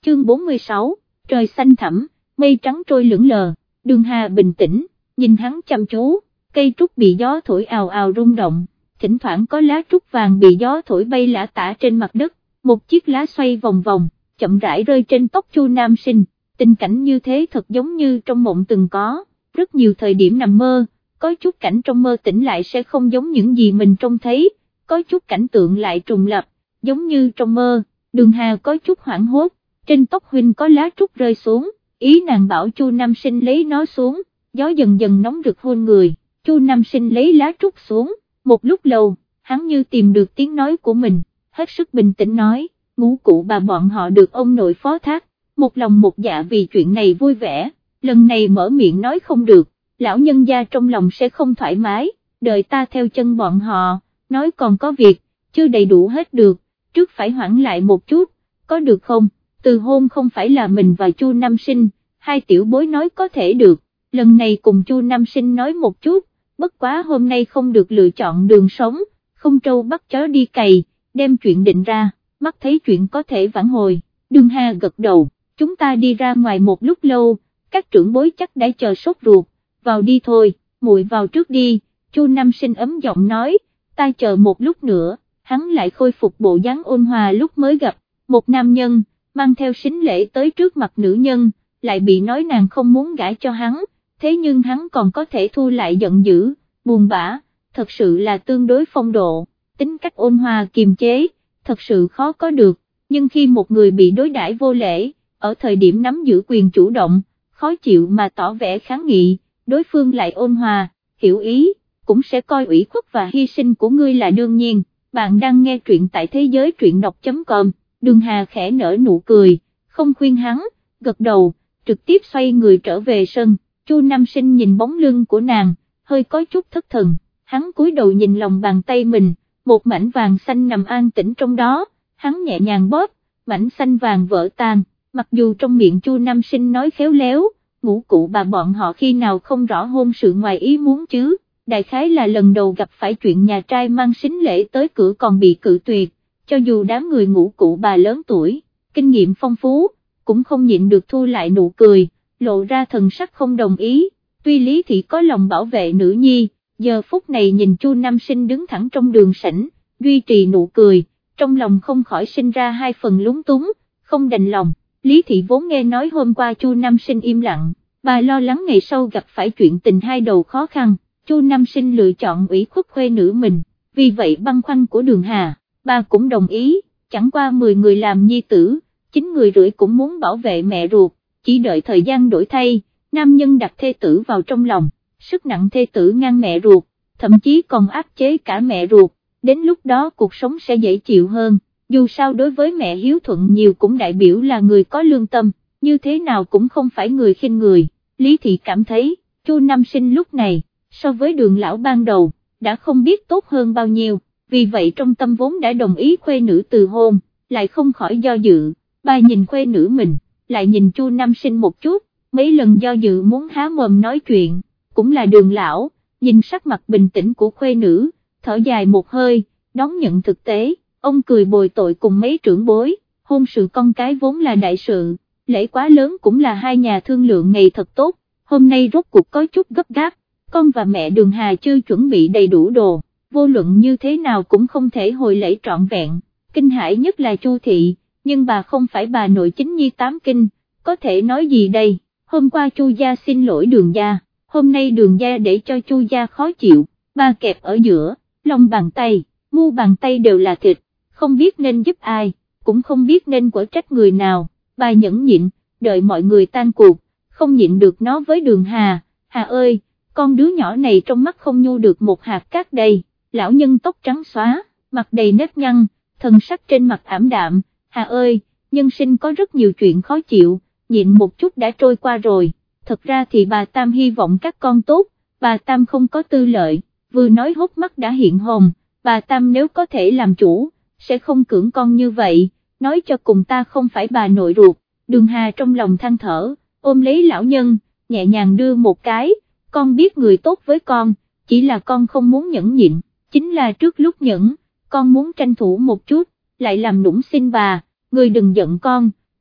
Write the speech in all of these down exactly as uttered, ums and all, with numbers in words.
chương bốn mươi sáu, trời xanh thẳm, mây trắng trôi lững lờ, Đường Hà bình tĩnh, nhìn hắn chăm chú, cây trúc bị gió thổi ào ào rung động, thỉnh thoảng có lá trúc vàng bị gió thổi bay lả tả trên mặt đất, một chiếc lá xoay vòng vòng, chậm rãi rơi trên tóc Chu Nam Sinh, tình cảnh như thế thật giống như trong mộng từng có, rất nhiều thời điểm nằm mơ, có chút cảnh trong mơ tỉnh lại sẽ không giống những gì mình trông thấy, có chút cảnh tượng lại trùng lập, giống như trong mơ. Đường Hà có chút hoảng hốt, trên tóc huynh có lá trúc rơi xuống, ý nàng bảo Chu Nam Sinh lấy nó xuống, gió dần dần nóng rực hôn người, Chu Nam Sinh lấy lá trúc xuống, một lúc lâu, hắn như tìm được tiếng nói của mình, hết sức bình tĩnh nói, Ngũ cụ bà bọn họ được ông nội phó thác, một lòng một dạ vì chuyện này vui vẻ, lần này mở miệng nói không được, lão nhân gia trong lòng sẽ không thoải mái, đợi ta theo chân bọn họ, nói còn có việc, chưa đầy đủ hết được, trước phải hoãn lại một chút, có được không, từ hôn không phải là mình và Chu Nam Sinh, hai tiểu bối nói có thể được, lần này cùng Chu Nam Sinh nói một chút, bất quá hôm nay không được lựa chọn đường sống, không trâu bắt chó đi cày, đem chuyện định ra, mắt thấy chuyện có thể vãn hồi, Đường Hà gật đầu, chúng ta đi ra ngoài một lúc lâu, các trưởng bối chắc đã chờ sốt ruột, vào đi thôi, muội vào trước đi, Chu Nam Sinh ấm giọng nói, ta chờ một lúc nữa, hắn lại khôi phục bộ dáng ôn hòa lúc mới gặp, một nam nhân, mang theo sính lễ tới trước mặt nữ nhân, lại bị nói nàng không muốn gả cho hắn, thế nhưng hắn còn có thể thu lại giận dữ, buồn bã, thật sự là tương đối phong độ, tính cách ôn hòa kiềm chế, thật sự khó có được, nhưng khi một người bị đối đãi vô lễ, ở thời điểm nắm giữ quyền chủ động, khó chịu mà tỏ vẻ kháng nghị, đối phương lại ôn hòa, hiểu ý, cũng sẽ coi ủy khuất và hy sinh của ngươi là đương nhiên. Bạn đang nghe truyện tại thế giới truyện đọc chấm com, Đường Hà khẽ nở nụ cười, không khuyên hắn, gật đầu, trực tiếp xoay người trở về sân, Chu Nam Sinh nhìn bóng lưng của nàng, hơi có chút thất thần, hắn cúi đầu nhìn lòng bàn tay mình, một mảnh vàng xanh nằm an tĩnh trong đó, hắn nhẹ nhàng bóp, mảnh xanh vàng vỡ tan, mặc dù trong miệng Chu Nam Sinh nói khéo léo, Ngũ cụ bà bọn họ khi nào không rõ hôn sự ngoài ý muốn chứ. Đại khái là lần đầu gặp phải chuyện nhà trai mang sính lễ tới cửa còn bị cự tuyệt, cho dù đám người Ngũ cụ bà lớn tuổi, kinh nghiệm phong phú, cũng không nhịn được thu lại nụ cười, lộ ra thần sắc không đồng ý, tuy Lý Thị có lòng bảo vệ nữ nhi, giờ phút này nhìn Chu Nam Sinh đứng thẳng trong đường sảnh, duy trì nụ cười, trong lòng không khỏi sinh ra hai phần lúng túng, không đành lòng, Lý Thị vốn nghe nói hôm qua Chu Nam Sinh im lặng, bà lo lắng ngày sau gặp phải chuyện tình hai đầu khó khăn. Chu Nam Sinh lựa chọn ủy khuất khuê nữ mình, vì vậy băn khoăn của Đường Hà, bà cũng đồng ý, chẳng qua mười người làm nhi tử, chín người rưỡi cũng muốn bảo vệ mẹ ruột, chỉ đợi thời gian đổi thay, nam nhân đặt thê tử vào trong lòng, sức nặng thê tử ngang mẹ ruột, thậm chí còn áp chế cả mẹ ruột, đến lúc đó cuộc sống sẽ dễ chịu hơn, dù sao đối với mẹ hiếu thuận nhiều cũng đại biểu là người có lương tâm, như thế nào cũng không phải người khinh người, Lý Thị cảm thấy, Chu Nam Sinh lúc này, so với Đường lão ban đầu, đã không biết tốt hơn bao nhiêu, vì vậy trong tâm vốn đã đồng ý khuê nữ từ hôn, lại không khỏi do dự, bà nhìn khuê nữ mình, lại nhìn Chu Nam Sinh một chút, mấy lần do dự muốn há mồm nói chuyện, cũng là Đường lão, nhìn sắc mặt bình tĩnh của khuê nữ, thở dài một hơi, đón nhận thực tế, ông cười bồi tội cùng mấy trưởng bối, hôn sự con cái vốn là đại sự, lễ quá lớn cũng là hai nhà thương lượng ngày thật tốt, hôm nay rốt cuộc có chút gấp gáp. Con và mẹ Đường Hà chưa chuẩn bị đầy đủ đồ, vô luận như thế nào cũng không thể hồi lễ trọn vẹn, kinh hãi nhất là Chu Thị, nhưng bà không phải bà nội chính nhi tám kinh, có thể nói gì đây, hôm qua Chu gia xin lỗi Đường gia, hôm nay Đường gia để cho Chu gia khó chịu, bà kẹp ở giữa, lòng bàn tay, mu bàn tay đều là thịt, không biết nên giúp ai, cũng không biết nên quở trách người nào, bà nhẫn nhịn, đợi mọi người tan cuộc, không nhịn được nói với Đường Hà, Hà ơi, con đứa nhỏ này trong mắt không nhu được một hạt cát đây, lão nhân tóc trắng xóa, mặt đầy nếp nhăn, thần sắc trên mặt ảm đạm, Hà ơi, nhân sinh có rất nhiều chuyện khó chịu, nhịn một chút đã trôi qua rồi, thật ra thì bà Tam hy vọng các con tốt, bà Tam không có tư lợi, vừa nói hốc mắt đã hiện hồng, bà Tam nếu có thể làm chủ, sẽ không cưỡng con như vậy, nói cho cùng ta không phải bà nội ruột, Đường Hà trong lòng than thở, ôm lấy lão nhân, nhẹ nhàng đưa một cái, con biết người tốt với con, chỉ là con không muốn nhẫn nhịn, chính là trước lúc nhẫn, con muốn tranh thủ một chút, lại làm nũng xin bà, người đừng giận con,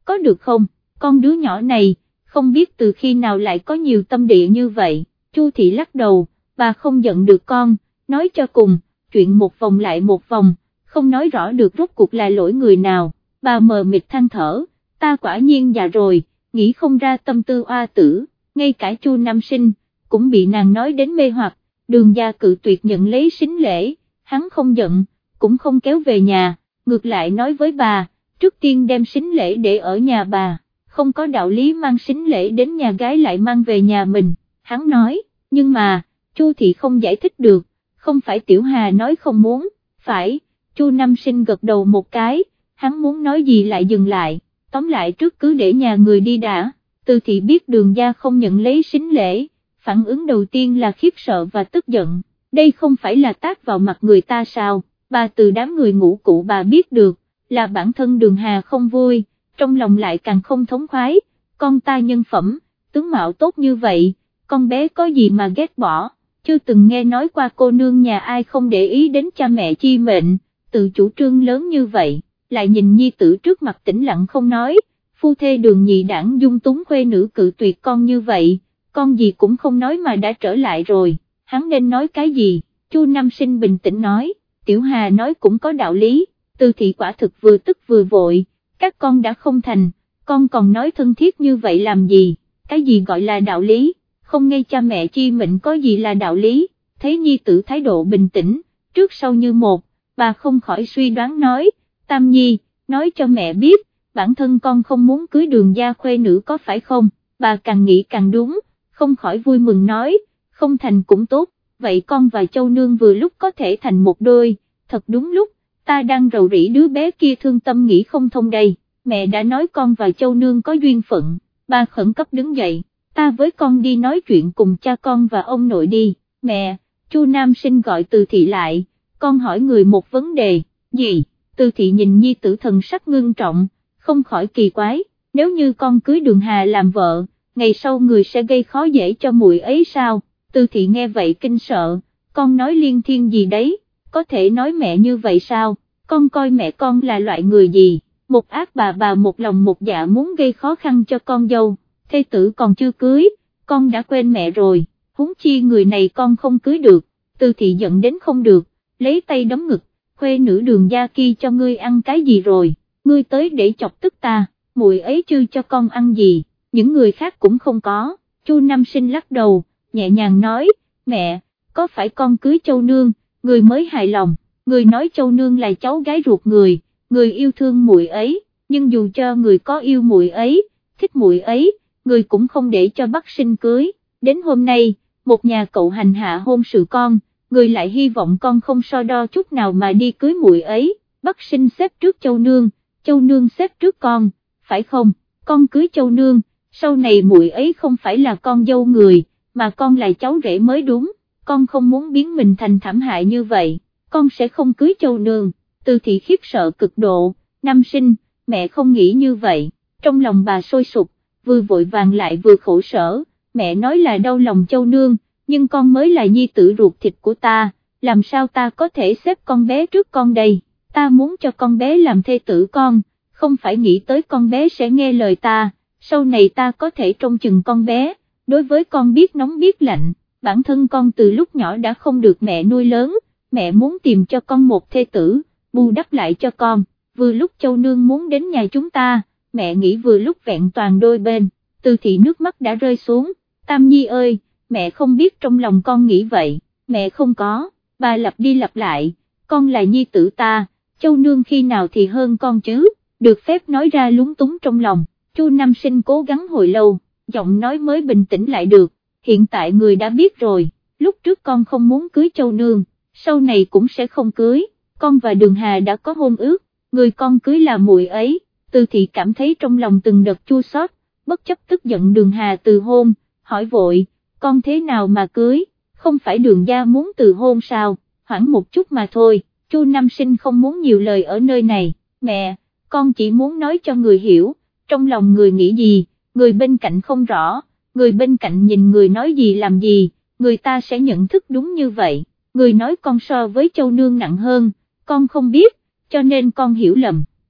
có được không, con đứa nhỏ này, không biết từ khi nào lại có nhiều tâm địa như vậy. Chu thị lắc đầu, bà không giận được con, nói cho cùng, chuyện một vòng lại một vòng, không nói rõ được rốt cuộc là lỗi người nào. Bà mờ mịt than thở, ta quả nhiên già rồi, nghĩ không ra tâm tư oa tử, ngay cả Chu Nam Sinh cũng bị nàng nói đến mê hoặc. Đường gia cự tuyệt nhận lấy sính lễ, hắn không giận, cũng không kéo về nhà, ngược lại nói với bà, trước tiên đem sính lễ để ở nhà bà, không có đạo lý mang sính lễ đến nhà gái lại mang về nhà mình. Hắn nói, nhưng mà, Chu thị không giải thích được, không phải Tiểu Hà nói không muốn, phải. Chu Nam Sinh gật đầu một cái, hắn muốn nói gì lại dừng lại, tóm lại trước cứ để nhà người đi đã. Từ thị biết đường gia không nhận lấy sính lễ, phản ứng đầu tiên là khiếp sợ và tức giận, đây không phải là tát vào mặt người ta sao, bà từ đám người ngũ cụ bà biết được, là bản thân Đường Hà không vui, trong lòng lại càng không thống khoái, con ta nhân phẩm, tướng mạo tốt như vậy, con bé có gì mà ghét bỏ, chưa từng nghe nói qua cô nương nhà ai không để ý đến cha mẹ chi mệnh, tự chủ trương lớn như vậy, lại nhìn nhi tử trước mặt tĩnh lặng không nói, phu thê Đường nhị đảng dung túng khuê nữ cự tuyệt con như vậy, con gì cũng không nói mà đã trở lại rồi, hắn nên nói cái gì? Chu Nam Sinh bình tĩnh nói, Tiểu Hà nói cũng có đạo lý, Từ thị quả thực vừa tức vừa vội, các con đã không thành, con còn nói thân thiết như vậy làm gì, cái gì gọi là đạo lý, không nghe cha mẹ chi mệnh có gì là đạo lý, thấy nhi tử thái độ bình tĩnh, trước sau như một, bà không khỏi suy đoán nói, Tam Nhi, nói cho mẹ biết, bản thân con không muốn cưới Đường gia khuê nữ có phải không, bà càng nghĩ càng đúng, không khỏi vui mừng nói, không thành cũng tốt, vậy con và Châu Nương vừa lúc có thể thành một đôi, thật đúng lúc, ta đang rầu rĩ đứa bé kia thương tâm nghĩ không thông đây, mẹ đã nói con và Châu Nương có duyên phận, bà khẩn cấp đứng dậy, ta với con đi nói chuyện cùng cha con và ông nội đi, mẹ, Chu Nam Sinh gọi Từ thị lại, con hỏi người một vấn đề, gì, Từ thị nhìn nhi tử thần sắc ngưng trọng, không khỏi kỳ quái, nếu như con cưới Đường Hà làm vợ, ngày sau người sẽ gây khó dễ cho muội ấy sao, Từ thị nghe vậy kinh sợ, con nói liên thiên gì đấy, có thể nói mẹ như vậy sao, con coi mẹ con là loại người gì, một ác bà bà một lòng một dạ muốn gây khó khăn cho con dâu, thê tử còn chưa cưới, con đã quên mẹ rồi, huống chi người này con không cưới được, Từ thị giận đến không được, lấy tay đấm ngực, khuê nữ Đường gia kia cho ngươi ăn cái gì rồi, ngươi tới để chọc tức ta, muội ấy chưa cho con ăn gì, những người khác cũng không có, Chu Nam Sinh lắc đầu, nhẹ nhàng nói, mẹ, có phải con cưới Châu Nương, người mới hài lòng, người nói Châu Nương là cháu gái ruột người, người yêu thương muội ấy, nhưng dù cho người có yêu muội ấy, thích muội ấy, người cũng không để cho Bắc Sinh cưới, đến hôm nay, một nhà cậu hành hạ hôn sự con, người lại hy vọng con không so đo chút nào mà đi cưới muội ấy, Bắc Sinh xếp trước Châu Nương, Châu Nương xếp trước con, phải không, con cưới Châu Nương, sau này muội ấy không phải là con dâu người, mà con là cháu rể mới đúng, con không muốn biến mình thành thảm hại như vậy, con sẽ không cưới Châu Nương, Từ thị khiếp sợ cực độ, Nam Sinh, mẹ không nghĩ như vậy, trong lòng bà sôi sục, vừa vội vàng lại vừa khổ sở, mẹ nói là đau lòng Châu Nương, nhưng con mới là nhi tử ruột thịt của ta, làm sao ta có thể xếp con bé trước con đây, ta muốn cho con bé làm thê tử con, không phải nghĩ tới con bé sẽ nghe lời ta, sau này ta có thể trông chừng con bé, đối với con biết nóng biết lạnh, bản thân con từ lúc nhỏ đã không được mẹ nuôi lớn, mẹ muốn tìm cho con một thê tử, bù đắp lại cho con, vừa lúc Châu Nương muốn đến nhà chúng ta, mẹ nghĩ vừa lúc vẹn toàn đôi bên, Từ thị nước mắt đã rơi xuống, Tam Nhi ơi, mẹ không biết trong lòng con nghĩ vậy, mẹ không có, bà lặp đi lặp lại, con là nhi tử ta, Châu Nương khi nào thì hơn con chứ, được phép nói ra lúng túng trong lòng, Chu Nam Sinh cố gắng hồi lâu, giọng nói mới bình tĩnh lại được, hiện tại người đã biết rồi, lúc trước con không muốn cưới Châu Nương, sau này cũng sẽ không cưới, con và Đường Hà đã có hôn ước, người con cưới là muội ấy, Từ thị cảm thấy trong lòng từng đợt chua xót, bất chấp tức giận Đường Hà từ hôn, hỏi vội, con thế nào mà cưới, không phải Đường gia muốn từ hôn sao, hoãn một chút mà thôi, Chu Nam Sinh không muốn nhiều lời ở nơi này, mẹ, con chỉ muốn nói cho người hiểu, trong lòng người nghĩ gì, người bên cạnh không rõ, người bên cạnh nhìn người nói gì làm gì, người ta sẽ nhận thức đúng như vậy, người nói con so với Châu Nương nặng hơn, con không biết, cho nên con hiểu lầm,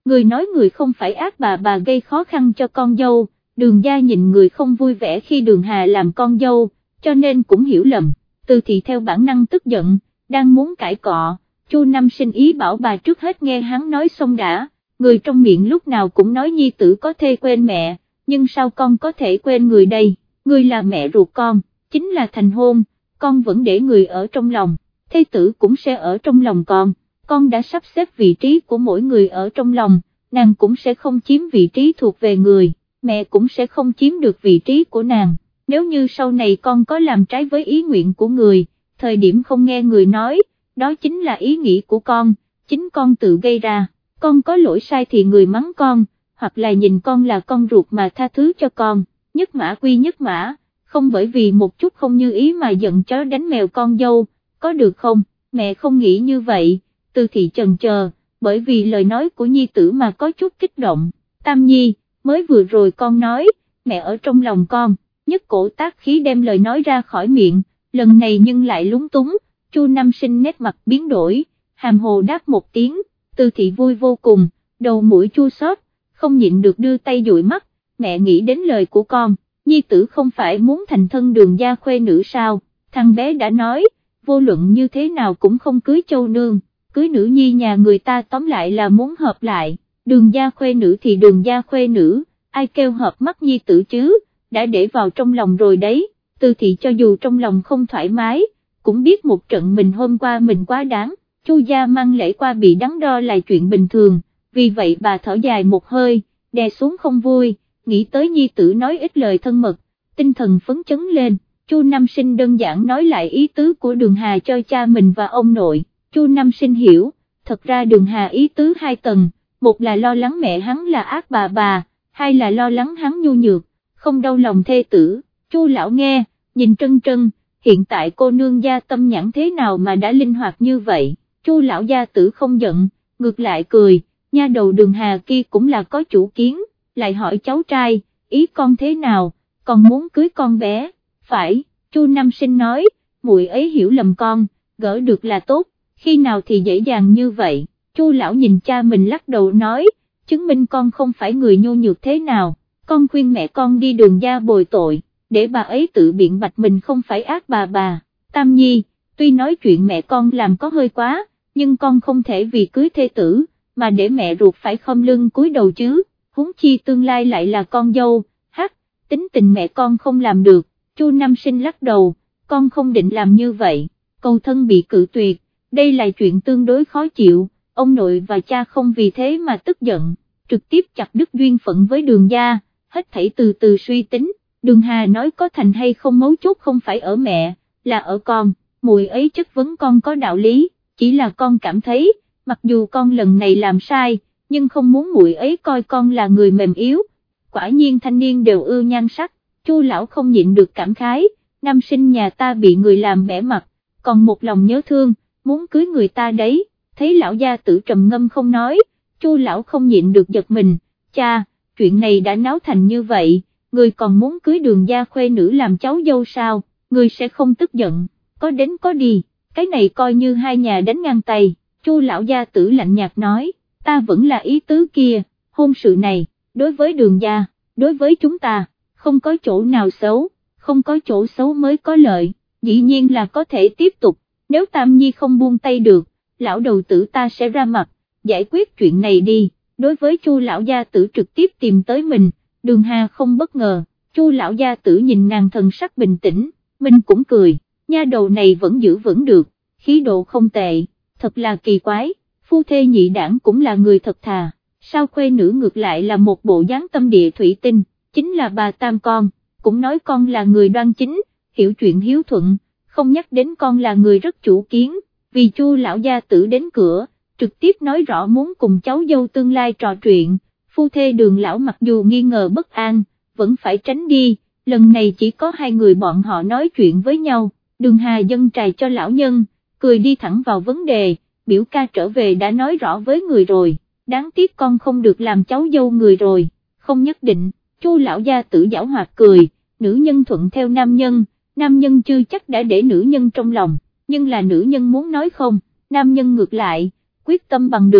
người nói người không phải ác bà bà gây khó khăn cho con dâu, Đường gia nhìn người không vui vẻ khi Đường Hà làm con dâu, cho nên cũng hiểu lầm. Từ Thị theo bản năng tức giận, đang muốn cãi cọ, Chu Nam Sinh ý bảo bà trước hết nghe hắn nói xong đã, người trong miệng lúc nào cũng nói nhi tử có thể quên mẹ, nhưng sao con có thể quên người đây, người là mẹ ruột con, chính là thành hôn, con vẫn để người ở trong lòng, thê tử cũng sẽ ở trong lòng con, con đã sắp xếp vị trí của mỗi người ở trong lòng, nàng cũng sẽ không chiếm vị trí thuộc về người, mẹ cũng sẽ không chiếm được vị trí của nàng. Nếu như sau này con có làm trái với ý nguyện của người, thời điểm không nghe người nói, đó chính là ý nghĩ của con, chính con tự gây ra, con có lỗi sai thì người mắng con, hoặc là nhìn con là con ruột mà tha thứ cho con, nhất mã quy nhất mã, không bởi vì một chút không như ý mà giận chó đánh mèo con dâu, có được không, mẹ không nghĩ như vậy. Từ Thị chần chờ, bởi vì lời nói của nhi tử mà có chút kích động, Tam Nhi, mới vừa rồi con nói, mẹ ở trong lòng con, nhất cổ tác khí đem lời nói ra khỏi miệng, lần này nhưng lại lúng túng, Chu Nam Sinh nét mặt biến đổi, hàm hồ đáp một tiếng, Từ Thị vui vô cùng, đầu mũi chua xót, không nhịn được đưa tay dụi mắt, mẹ nghĩ đến lời của con, nhi tử không phải muốn thành thân Đường gia khuê nữ sao, thằng bé đã nói, vô luận như thế nào cũng không cưới Châu nương, cưới nữ nhi nhà người ta tóm lại là muốn hợp lại, Đường gia khuê nữ thì Đường gia khuê nữ, ai kêu hợp mắt nhi tử chứ, đã để vào trong lòng rồi đấy. Từ Thị cho dù trong lòng không thoải mái, cũng biết một trận mình hôm qua mình quá đáng, Chu gia mang lễ qua bị đắn đo là chuyện bình thường, vì vậy bà thở dài một hơi, đè xuống không vui, nghĩ tới nhi tử nói ít lời thân mật, tinh thần phấn chấn lên. Chu Nam Sinh đơn giản nói lại ý tứ của Đường Hà cho cha mình và ông nội, Chu Nam Sinh hiểu, thật ra Đường Hà ý tứ hai tầng, một là lo lắng mẹ hắn là ác bà bà, hai là lo lắng hắn nhu nhược, không đau lòng thê tử. Chu lão nghe, nhìn Trân Trân, hiện tại cô nương gia tâm nhãn thế nào mà đã linh hoạt như vậy, Chu lão gia tử không giận, ngược lại cười, nha đầu Đường Hà kia cũng là có chủ kiến, lại hỏi cháu trai, ý con thế nào, còn muốn cưới con bé, phải, Chu Nam Sinh nói, muội ấy hiểu lầm con, gỡ được là tốt, khi nào thì dễ dàng như vậy, Chu lão nhìn cha mình lắc đầu nói, chứng minh con không phải người nhu nhược thế nào, con khuyên mẹ con đi Đường gia bồi tội, để bà ấy tự biện bạch mình không phải ác bà bà. Tam Nhi, tuy nói chuyện mẹ con làm có hơi quá, nhưng con không thể vì cưới thê tử, mà để mẹ ruột phải khom lưng cúi đầu chứ, huống chi tương lai lại là con dâu, hắc, tính tình mẹ con không làm được. Chu Nam Sinh lắc đầu, con không định làm như vậy, cầu thân bị cự tuyệt, đây là chuyện tương đối khó chịu, ông nội và cha không vì thế mà tức giận, trực tiếp chặt đứt duyên phận với Đường gia, hết thảy từ từ suy tính. Đường Hà nói có thành hay không mấu chốt không phải ở mẹ, là ở con, muội ấy chất vấn con có đạo lý, chỉ là con cảm thấy, mặc dù con lần này làm sai, nhưng không muốn muội ấy coi con là người mềm yếu, quả nhiên thanh niên đều ưa nhan sắc, Chu lão không nhịn được cảm khái, Nam Sinh nhà ta bị người làm bẻ mặt, còn một lòng nhớ thương, muốn cưới người ta đấy, thấy lão gia tử trầm ngâm không nói, Chu lão không nhịn được giật mình, cha, chuyện này đã náo thành như vậy, người còn muốn cưới Đường gia khuê nữ làm cháu dâu sao, người sẽ không tức giận, có đến có đi, cái này coi như hai nhà đánh ngang tay. Chu lão gia tử lạnh nhạt nói, ta vẫn là ý tứ kia, hôn sự này, đối với Đường gia, đối với chúng ta, không có chỗ nào xấu, không có chỗ xấu mới có lợi, dĩ nhiên là có thể tiếp tục, nếu Tam Nhi không buông tay được, lão đầu tử ta sẽ ra mặt, giải quyết chuyện này đi. Đối với Chu lão gia tử trực tiếp tìm tới mình, Đường Hà không bất ngờ, Chu lão gia tử nhìn nàng thần sắc bình tĩnh, mình cũng cười, nha đầu này vẫn giữ vững được, khí độ không tệ, thật là kỳ quái, phu thê nhị đảng cũng là người thật thà, sao khuê nữ ngược lại là một bộ dáng tâm địa thủy tinh, chính là bà Tam con, cũng nói con là người đoan chính, hiểu chuyện hiếu thuận, không nhắc đến con là người rất chủ kiến, vì Chu lão gia tử đến cửa, trực tiếp nói rõ muốn cùng cháu dâu tương lai trò chuyện, phu thê Đường lão mặc dù nghi ngờ bất an, vẫn phải tránh đi, lần này chỉ có hai người bọn họ nói chuyện với nhau, Đường Hà dâng trà cho lão nhân, cười đi thẳng vào vấn đề, biểu ca trở về đã nói rõ với người rồi, đáng tiếc con không được làm cháu dâu người rồi, không nhất định, Chu lão gia tử giảo hoạt cười, nữ nhân thuận theo nam nhân, nam nhân chưa chắc đã để nữ nhân trong lòng, nhưng là nữ nhân muốn nói không, nam nhân ngược lại, quyết tâm bằng được,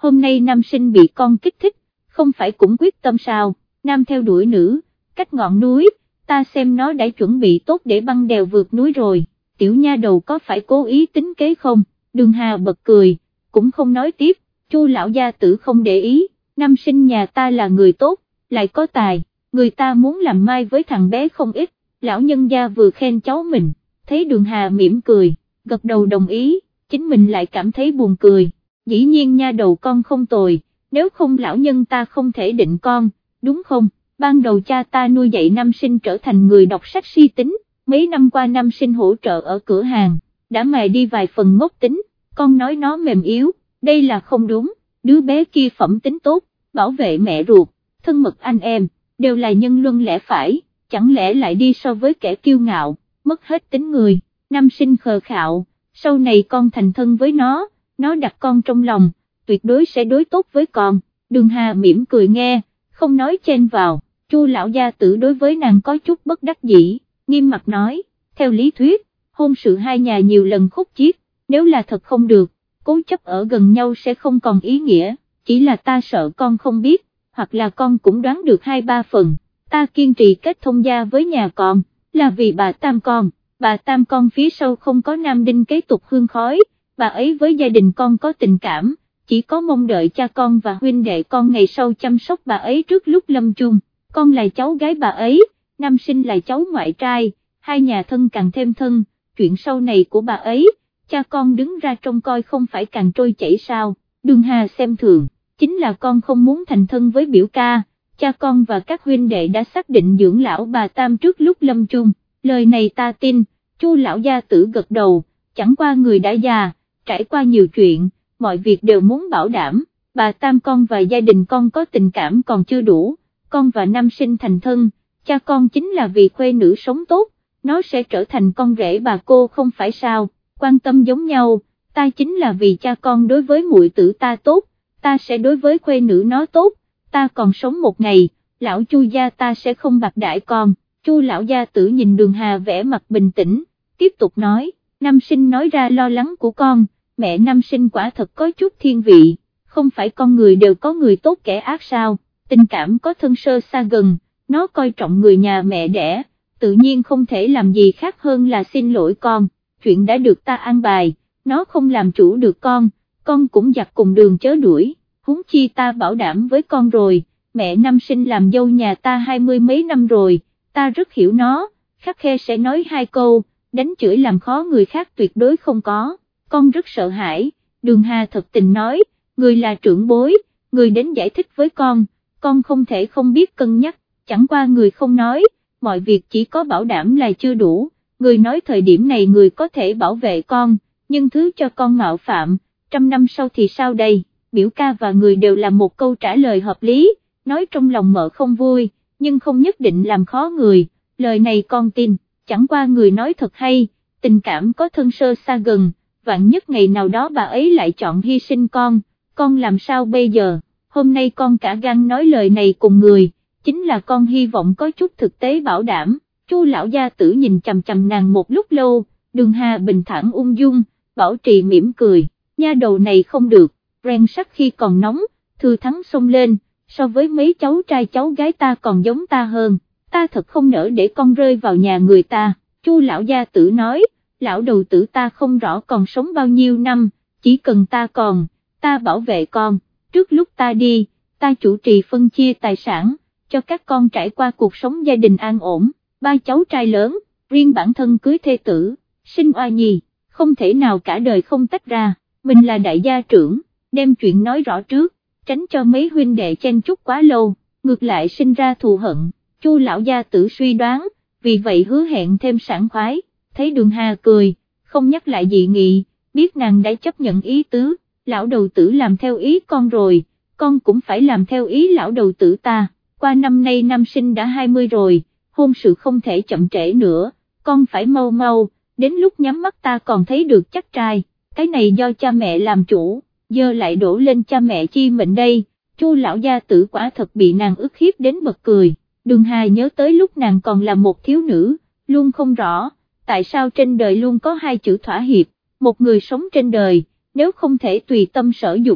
hôm nay nam sinh bị con kích thích, không phải cũng quyết tâm sao, nam theo đuổi nữ, cách ngọn núi, ta xem nó đã chuẩn bị tốt để băng đèo vượt núi rồi, tiểu nha đầu có phải cố ý tính kế không, Đường Hà bật cười, cũng không nói tiếp, Chu lão gia tử không để ý, nam sinh nhà ta là người tốt, lại có tài, người ta muốn làm mai với thằng bé không ít, lão nhân gia vừa khen cháu mình, thấy Đường Hà mỉm cười, gật đầu đồng ý, chính mình lại cảm thấy buồn cười, dĩ nhiên nha đầu con không tồi, nếu không lão nhân ta không thể định con, đúng không, ban đầu cha ta nuôi dạy nam sinh trở thành người đọc sách si tính, mấy năm qua nam sinh hỗ trợ ở cửa hàng, đã mài đi vài phần ngốc tính, con nói nó mềm yếu, đây là không đúng, đứa bé kia phẩm tính tốt, bảo vệ mẹ ruột, thân mật anh em, đều là nhân luân lẽ phải, chẳng lẽ lại đi so với kẻ kiêu ngạo, mất hết tính người, nam sinh khờ khạo, sau này con thành thân với nó, nó đặt con trong lòng, tuyệt đối sẽ đối tốt với con, Đường Hà mỉm cười nghe, không nói chen vào, Chu lão gia tử đối với nàng có chút bất đắc dĩ, nghiêm mặt nói, theo lý thuyết, hôn sự hai nhà nhiều lần khúc chiết, nếu là thật không được, cố chấp ở gần nhau sẽ không còn ý nghĩa, chỉ là ta sợ con không biết, hoặc là con cũng đoán được hai ba phần, ta kiên trì kết thông gia với nhà con, là vì bà Tam con, bà Tam con phía sau không có nam đinh kế tục hương khói, bà ấy với gia đình con có tình cảm, chỉ có mong đợi cha con và huynh đệ con ngày sau chăm sóc bà ấy trước lúc lâm chung, con là cháu gái bà ấy, nam sinh là cháu ngoại trai, hai nhà thân càng thêm thân, chuyện sau này của bà ấy, cha con đứng ra trông coi không phải càng trôi chảy sao, Đường Hà xem thường, chính là con không muốn thành thân với biểu ca, cha con và các huynh đệ đã xác định dưỡng lão bà Tam trước lúc lâm chung, lời này ta tin, Chu lão gia tử gật đầu, chẳng qua người đã già, trải qua nhiều chuyện, mọi việc đều muốn bảo đảm, bà Tam con và gia đình con có tình cảm còn chưa đủ, con và nam sinh thành thân, cha con chính là vì khuê nữ sống tốt, nó sẽ trở thành con rể bà cô không phải sao, quan tâm giống nhau, ta chính là vì cha con đối với muội tử ta tốt, ta sẽ đối với khuê nữ nó tốt, ta còn sống một ngày, lão Chu gia ta sẽ không bạc đãi con, Chu lão gia tử nhìn Đường Hà vẻ mặt bình tĩnh, tiếp tục nói, nam sinh nói ra lo lắng của con, mẹ nam sinh quả thật có chút thiên vị, không phải con người đều có người tốt kẻ ác sao, tình cảm có thân sơ xa gần, nó coi trọng người nhà mẹ đẻ, tự nhiên không thể làm gì khác hơn là xin lỗi con, chuyện đã được ta an bài, nó không làm chủ được con, con cũng giặt cùng đường chớ đuổi, huống chi ta bảo đảm với con rồi, mẹ nam sinh làm dâu nhà ta hai mươi mấy năm rồi, ta rất hiểu nó, khắc khe sẽ nói hai câu, đánh chửi làm khó người khác tuyệt đối không có, con rất sợ hãi, Đường Hà thật tình nói, người là trưởng bối, người đến giải thích với con, con không thể không biết cân nhắc, chẳng qua người không nói, mọi việc chỉ có bảo đảm là chưa đủ, người nói thời điểm này người có thể bảo vệ con, nhưng thứ cho con mạo phạm, trăm năm sau thì sao đây, biểu ca và người đều là một câu trả lời hợp lý, nói trong lòng mợ không vui, nhưng không nhất định làm khó người, lời này con tin, chẳng qua người nói thật hay, tình cảm có thân sơ xa gần, vạn nhất ngày nào đó bà ấy lại chọn hy sinh con, con làm sao bây giờ, hôm nay con cả gan nói lời này cùng người, chính là con hy vọng có chút thực tế bảo đảm, Chu lão gia tử nhìn chằm chằm nàng một lúc lâu, Đường Hà bình thản ung dung, bảo trì mỉm cười, nha đầu này không được, rèn sắt khi còn nóng, thừa thắng xông lên, so với mấy cháu trai cháu gái ta còn giống ta hơn, ta thật không nỡ để con rơi vào nhà người ta, Chu lão gia tử nói, lão đầu tử ta không rõ còn sống bao nhiêu năm, chỉ cần ta còn, ta bảo vệ con, trước lúc ta đi, ta chủ trì phân chia tài sản, cho các con trải qua cuộc sống gia đình an ổn, ba cháu trai lớn, riêng bản thân cưới thê tử, sinh oa nhi, không thể nào cả đời không tách ra, mình là đại gia trưởng, đem chuyện nói rõ trước, tránh cho mấy huynh đệ chen chúc quá lâu, ngược lại sinh ra thù hận, Chu lão gia tử suy đoán, vì vậy hứa hẹn thêm sảng khoái, thấy Đường Hà cười, không nhắc lại dị nghị, biết nàng đã chấp nhận ý tứ, lão đầu tử làm theo ý con rồi, con cũng phải làm theo ý lão đầu tử ta, qua năm nay nam sinh đã hai mươi rồi, hôn sự không thể chậm trễ nữa, con phải mau mau, đến lúc nhắm mắt ta còn thấy được chắc trai, cái này do cha mẹ làm chủ, giờ lại đổ lên cha mẹ chi mệnh đây, Chu lão gia tử quả thật bị nàng ức hiếp đến bật cười, Đường Hà nhớ tới lúc nàng còn là một thiếu nữ, luôn không rõ, tại sao trên đời luôn có hai chữ thỏa hiệp, một người sống trên đời, nếu không thể tùy tâm sở dục,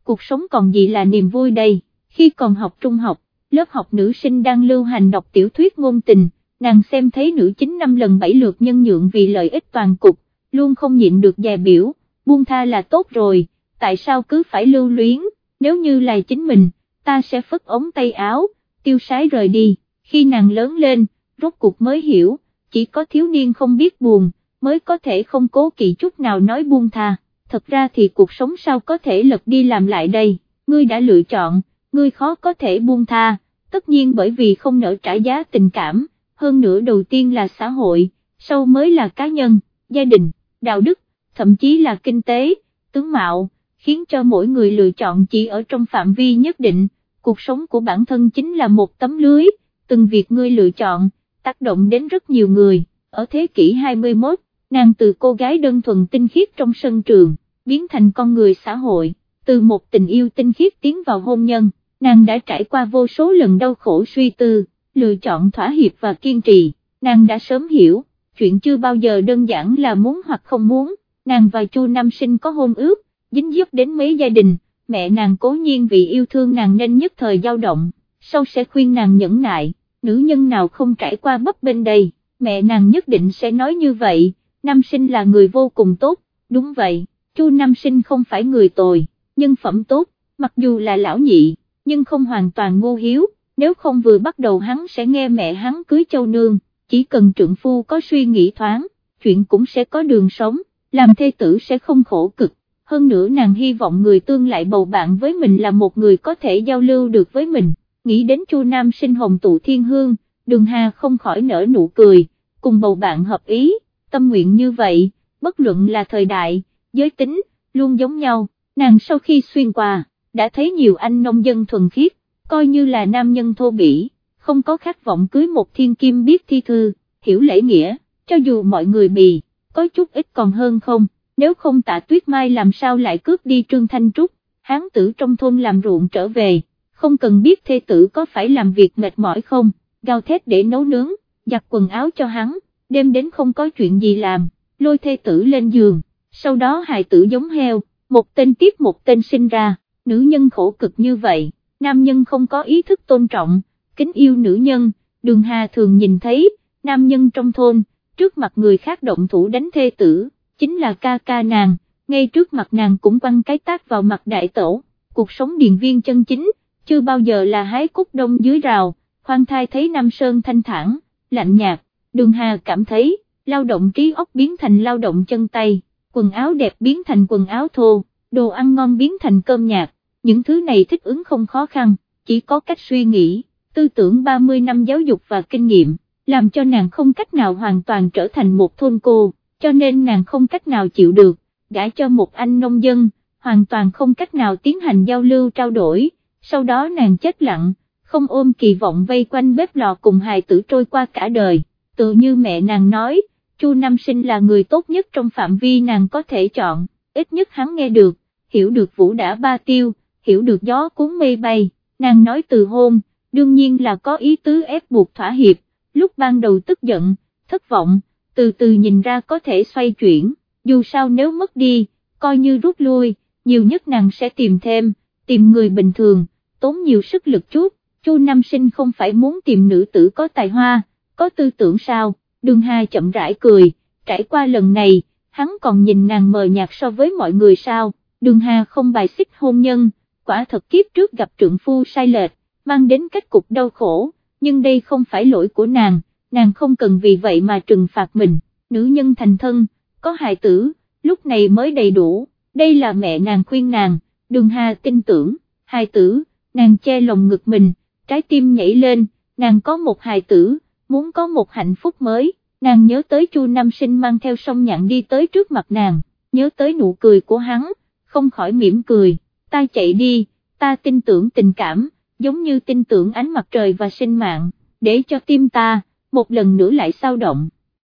cuộc sống còn gì là niềm vui đây. Khi còn học trung học, lớp học nữ sinh đang lưu hành đọc tiểu thuyết ngôn tình, nàng xem thấy nữ chính năm lần bảy lượt nhân nhượng vì lợi ích toàn cục, luôn không nhịn được dè biểu, buông tha là tốt rồi, tại sao cứ phải lưu luyến, nếu như là chính mình, ta sẽ phất ống tay áo, tiêu sái rời đi. Khi nàng lớn lên, rốt cuộc mới hiểu, chỉ có thiếu niên không biết buồn, mới có thể không cố kỵ chút nào nói buông tha. Thật ra thì cuộc sống sao có thể lật đi làm lại đây, ngươi đã lựa chọn, ngươi khó có thể buông tha, tất nhiên bởi vì không nỡ trả giá tình cảm, hơn nữa đầu tiên là xã hội, sau mới là cá nhân, gia đình, đạo đức, thậm chí là kinh tế, tướng mạo, khiến cho mỗi người lựa chọn chỉ ở trong phạm vi nhất định. Cuộc sống của bản thân chính là một tấm lưới, từng việc ngươi lựa chọn, tác động đến rất nhiều người. Ở thế kỷ hai mươi mốt, nàng từ cô gái đơn thuần tinh khiết trong sân trường, biến thành con người xã hội, từ một tình yêu tinh khiết tiến vào hôn nhân, nàng đã trải qua vô số lần đau khổ suy tư, lựa chọn thỏa hiệp và kiên trì, nàng đã sớm hiểu, chuyện chưa bao giờ đơn giản là muốn hoặc không muốn. Nàng và Chu Nam Sinh có hôn ước, dính dấp đến mấy gia đình, mẹ nàng cố nhiên vì yêu thương nàng nên nhất thời dao động, sau sẽ khuyên nàng nhẫn nại, nữ nhân nào không trải qua bấp bênh đây, mẹ nàng nhất định sẽ nói như vậy, Nam Sinh là người vô cùng tốt, đúng vậy, Chu Nam Sinh không phải người tồi, nhân phẩm tốt, mặc dù là lão nhị, nhưng không hoàn toàn ngu hiếu, nếu không vừa bắt đầu hắn sẽ nghe mẹ hắn cưới châu nương, chỉ cần trượng phu có suy nghĩ thoáng, chuyện cũng sẽ có đường sống, làm thê tử sẽ không khổ cực. Hơn nữa nàng hy vọng người tương lại bầu bạn với mình là một người có thể giao lưu được với mình, nghĩ đến Chu Nam Sinh hồng tụ thiên hương, Đường Hà không khỏi nở nụ cười, cùng bầu bạn hợp ý, tâm nguyện như vậy, bất luận là thời đại, giới tính, luôn giống nhau. Nàng sau khi xuyên qua, đã thấy nhiều anh nông dân thuần khiết, coi như là nam nhân thô bỉ, không có khát vọng cưới một thiên kim biết thi thư, hiểu lễ nghĩa, cho dù mọi người bì, có chút ít còn hơn không. Nếu không Tạ Tuyết Mai làm sao lại cướp đi Trương Thanh Trúc, hán tử trong thôn làm ruộng trở về, không cần biết thê tử có phải làm việc mệt mỏi không, gào thét để nấu nướng, giặt quần áo cho hắn, đêm đến không có chuyện gì làm, lôi thê tử lên giường, sau đó hài tử giống heo, một tên tiếp một tên sinh ra, nữ nhân khổ cực như vậy, nam nhân không có ý thức tôn trọng, kính yêu nữ nhân. Đường Hà thường nhìn thấy, nam nhân trong thôn, trước mặt người khác động thủ đánh thê tử, chính là ca ca nàng, ngay trước mặt nàng cũng quăng cái tát vào mặt đại tổ. Cuộc sống điền viên chân chính, chưa bao giờ là hái cúc đông dưới rào, khoan thai thấy Nam Sơn thanh thản, lạnh nhạt. Đường Hà cảm thấy, lao động trí óc biến thành lao động chân tay, quần áo đẹp biến thành quần áo thô, đồ ăn ngon biến thành cơm nhạt, những thứ này thích ứng không khó khăn, chỉ có cách suy nghĩ, tư tưởng ba mươi năm giáo dục và kinh nghiệm, làm cho nàng không cách nào hoàn toàn trở thành một thôn cô. Cho nên nàng không cách nào chịu được, gả cho một anh nông dân, hoàn toàn không cách nào tiến hành giao lưu trao đổi, sau đó nàng chết lặng, không ôm kỳ vọng vây quanh bếp lò cùng hài tử trôi qua cả đời, tự như mẹ nàng nói, Chu Nam Sinh là người tốt nhất trong phạm vi nàng có thể chọn, ít nhất hắn nghe được, hiểu được vũ đã ba tiêu, hiểu được gió cuốn mây bay, nàng nói từ hôn, đương nhiên là có ý tứ ép buộc thỏa hiệp, lúc ban đầu tức giận, thất vọng, từ từ nhìn ra có thể xoay chuyển, dù sao nếu mất đi, coi như rút lui, nhiều nhất nàng sẽ tìm thêm, tìm người bình thường, tốn nhiều sức lực chút. Chu Nam Sinh không phải muốn tìm nữ tử có tài hoa, có tư tưởng sao. Đường Hà chậm rãi cười, trải qua lần này, hắn còn nhìn nàng mờ nhạt so với mọi người sao. Đường Hà không bài xích hôn nhân, quả thật kiếp trước gặp trượng phu sai lệch, mang đến kết cục đau khổ, nhưng đây không phải lỗi của nàng, nàng không cần vì vậy mà trừng phạt mình. Nữ nhân thành thân, có hài tử, lúc này mới đầy đủ, đây là mẹ nàng khuyên nàng. Đường Hà tin tưởng, hài tử, nàng che lồng ngực mình, trái tim nhảy lên, nàng có một hài tử, muốn có một hạnh phúc mới. Nàng nhớ tới Chu Nam Sinh mang theo song nhạn đi tới trước mặt nàng, nhớ tới nụ cười của hắn, không khỏi mỉm cười. Ta chạy đi, ta tin tưởng tình cảm, giống như tin tưởng ánh mặt trời và sinh mạng, để cho tim ta một lần nữa lại xao động.